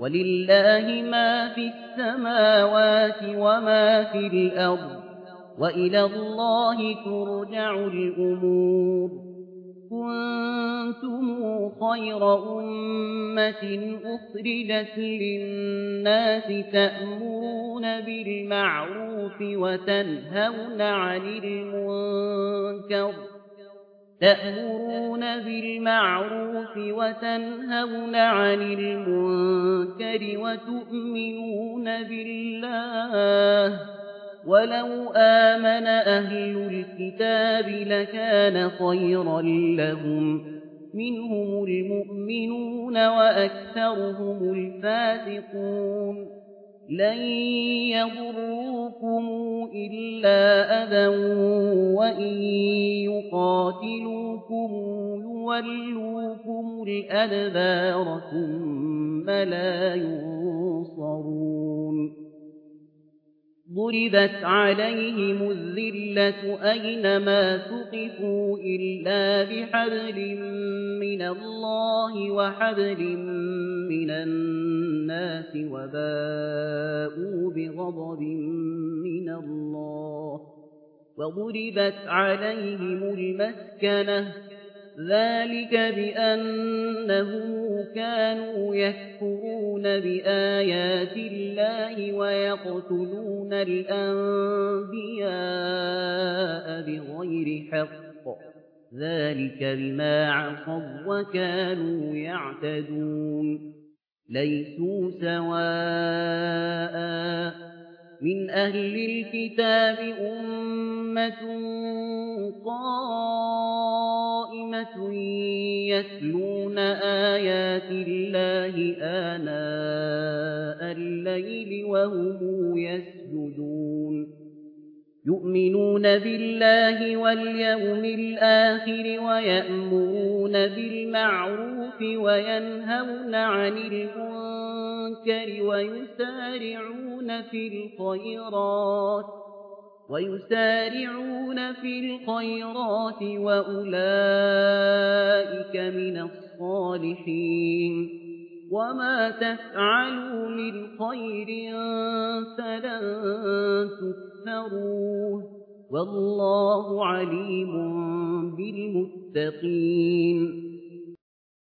وَلِلَّهِ مَا فِي السَّمَاوَاتِ وَمَا فِي الْأَرْضِ وَإِلَى اللَّهِ تُرْجَعُ الْأُمُورُ كُنتُمْ خَيْرَ أُمَّةٍ أُخْرِجَتْ لِلنَّاسِ تَأْمُرُونَ بِالْمَعْرُوفِ وَتَنْهَوْنَ عَنِ الْمُنكَرِ وَتُؤْمِنُونَ بِاللَّهِ ۗ وَلَوْ آمَنَ أَهْلُ الْكِتَابِ لَكَانَ خَيْرًا لَّهُم ۚ مِّنْهُمُ الْمُؤْمِنُونَ وَأَكْثَرُهُمُ الْفَاسِقُونَ لَن يَضُرُّوكُمْ إِلَّا أَذًى وَإِن يُقَاتِلُوكُمْ يُوَلُّوكُمُ الْأَدْبَارَ ثُمَّ لَا يُنصَرُونَ ضُرِبَتْ عَلَيْهِمُ الذِّلَّةُ أَيْنَمَا ثُقِفُوا إِلَّا بِحَبْلٍ مِّنَ اللَّهِ وَحَبْلٍ مِّنَ النَّاسِ وَبَاءُوا بِغَضَبٍ مِّنَ اللَّهِ وَضُرِبَتْ عَلَيْهِمُ الْمَسْكَنَةُ ۚ ذَٰلِكَ بِأَنَّهُمْ كَانُوا يَكْفُرُونَ بِآيَاتِ اللَّهِ وَيَقْتُلُونَ الْأَنبِيَاءَ بِغَيْرِ حَقٍّ ۚ ذَٰلِكَ بِمَا عَصَوا وَّكَانُوا يَعْتَدُونَ لَيْسُوا سَوَاءً ۗ مِّنْ أَهْلِ الْكِتَابِ أُمَّةٌ قَائِمَةٌ يَتْلُونَ آيَاتِ اللَّهِ آنَاءَ اللَّيْلِ وَهُمْ يَسْجُدُونَ يُؤْمِنُونَ بِاللَّهِ وَالْيَوْمِ الْآخِرِ وَيَأْمُرُونَ بِالْمَعْرُوفِ وَيَنْهَوْنَ عَنِ الْمُنكَرِ وَيُسَارِعُونَ فِي الْخَيْرَاتِ وَأُولَٰئِكَ مِنَ الصَّالِحِينَ وَمَا تَفْعَلُوا مِنْ خَيْرٍ فَلَن تُكْفَرُوهُ ۗ وَاللَّهُ عَلِيمٌ بِالْمُتَّقِينَ